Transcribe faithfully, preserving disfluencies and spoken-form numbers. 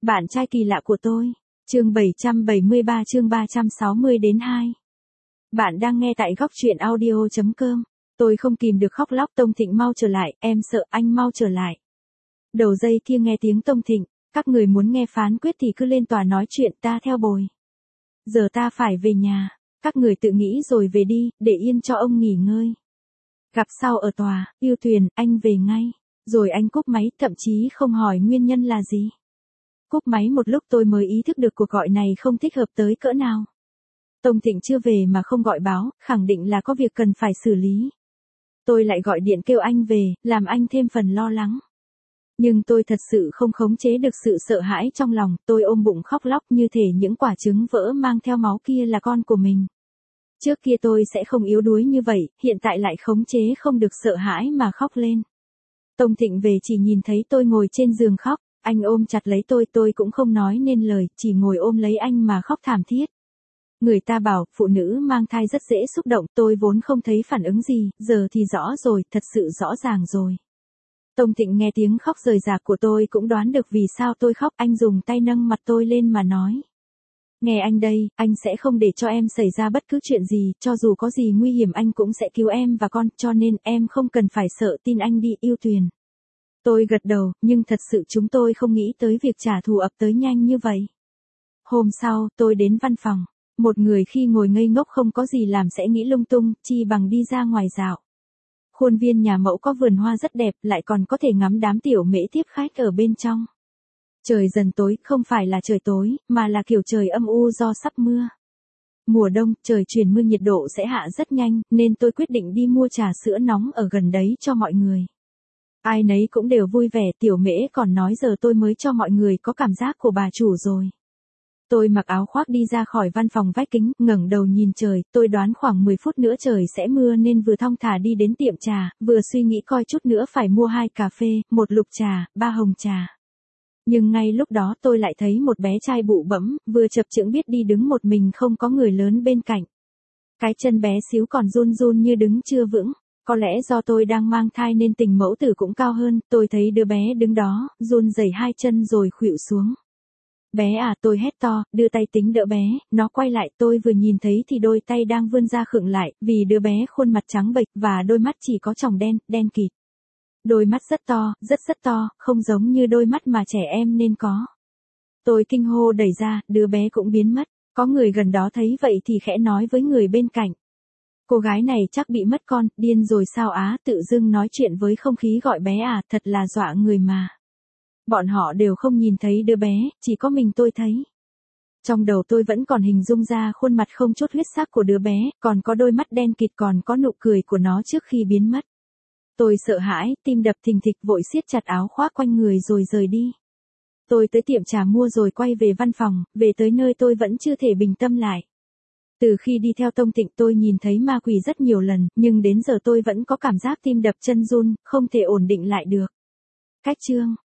Bạn trai kỳ lạ của tôi. Chương bảy trăm bảy mươi ba chương ba trăm sáu mươi đến hai. Bạn đang nghe tại góc truyện audio chấm com. Tôi không kìm được khóc lóc. Tông Thịnh mau trở lại, em sợ anh mau trở lại. Đầu dây kia nghe tiếng Tông Thịnh, các người muốn nghe phán quyết thì cứ lên tòa nói chuyện, ta theo bồi. Giờ ta phải về nhà, các người tự nghĩ rồi về đi, để yên cho ông nghỉ ngơi. Gặp sau ở tòa, Yêu Tuyền, anh về ngay. Rồi anh cúp máy, thậm chí không hỏi nguyên nhân là gì. Cúp máy một lúc tôi mới ý thức được cuộc gọi này không thích hợp tới cỡ nào. Tông Thịnh chưa về mà không gọi báo, khẳng định là có việc cần phải xử lý. Tôi lại gọi điện kêu anh về, làm anh thêm phần lo lắng. Nhưng tôi thật sự không khống chế được sự sợ hãi trong lòng, tôi ôm bụng khóc lóc như thể những quả trứng vỡ mang theo máu kia là con của mình. Trước kia tôi sẽ không yếu đuối như vậy, hiện tại lại khống chế không được sợ hãi mà khóc lên. Tông Thịnh về chỉ nhìn thấy tôi ngồi trên giường khóc, anh ôm chặt lấy tôi, tôi cũng không nói nên lời, chỉ ngồi ôm lấy anh mà khóc thảm thiết. Người ta bảo, phụ nữ mang thai rất dễ xúc động, tôi vốn không thấy phản ứng gì, giờ thì rõ rồi, thật sự rõ ràng rồi. Tông Thịnh nghe tiếng khóc rời rạc của tôi cũng đoán được vì sao tôi khóc, anh dùng tay nâng mặt tôi lên mà nói. Nghe anh đây, anh sẽ không để cho em xảy ra bất cứ chuyện gì, cho dù có gì nguy hiểm anh cũng sẽ cứu em và con, cho nên em không cần phải sợ, tin anh đi, Yêu Tuyền. Tôi gật đầu, nhưng thật sự chúng tôi không nghĩ tới việc trả thù ập tới nhanh như vậy. Hôm sau, tôi đến văn phòng. Một người khi ngồi ngây ngốc không có gì làm sẽ nghĩ lung tung, chi bằng đi ra ngoài dạo. Khuôn viên nhà mẫu có vườn hoa rất đẹp, lại còn có thể ngắm đám tiểu mễ tiếp khách ở bên trong. Trời dần tối, không phải là trời tối, mà là kiểu trời âm u do sắp mưa. Mùa đông, trời chuyển mưa nhiệt độ sẽ hạ rất nhanh, nên tôi quyết định đi mua trà sữa nóng ở gần đấy cho mọi người. Ai nấy cũng đều vui vẻ, tiểu mễ còn nói giờ tôi mới cho mọi người có cảm giác của bà chủ rồi. Tôi mặc áo khoác đi ra khỏi văn phòng vách kính, ngẩng đầu nhìn trời, tôi đoán khoảng mười phút nữa trời sẽ mưa nên vừa thong thả đi đến tiệm trà, vừa suy nghĩ coi chút nữa phải mua hai cà phê, một lục trà, ba hồng trà. Nhưng ngay lúc đó tôi lại thấy một bé trai bụ bẫm, vừa chập chững biết đi đứng một mình không có người lớn bên cạnh. Cái chân bé xíu còn run run như đứng chưa vững. Có lẽ do tôi đang mang thai nên tình mẫu tử cũng cao hơn, tôi thấy đứa bé đứng đó, run rẩy hai chân rồi khuỵu xuống. Bé à, tôi hét to, đưa tay tính đỡ bé, nó quay lại, tôi vừa nhìn thấy thì đôi tay đang vươn ra khựng lại, vì đứa bé khuôn mặt trắng bệch và đôi mắt chỉ có tròng đen, đen kịt. Đôi mắt rất to, rất rất to, không giống như đôi mắt mà trẻ em nên có. Tôi kinh hô đẩy ra, đứa bé cũng biến mất, có người gần đó thấy vậy thì khẽ nói với người bên cạnh. Cô gái này chắc bị mất con, điên rồi sao á, tự dưng nói chuyện với không khí gọi bé à, thật là dọa người mà. Bọn họ đều không nhìn thấy đứa bé, chỉ có mình tôi thấy. Trong đầu tôi vẫn còn hình dung ra khuôn mặt không chút huyết sắc của đứa bé, còn có đôi mắt đen kịt, còn có nụ cười của nó trước khi biến mất. Tôi sợ hãi, tim đập thình thịch, vội siết chặt áo khoác quanh người rồi rời đi. Tôi tới tiệm trà mua rồi quay về văn phòng, về tới nơi tôi vẫn chưa thể bình tâm lại. Từ khi đi theo Tông Thịnh tôi nhìn thấy ma quỷ rất nhiều lần, nhưng đến giờ tôi vẫn có cảm giác tim đập chân run, không thể ổn định lại được. Cách chương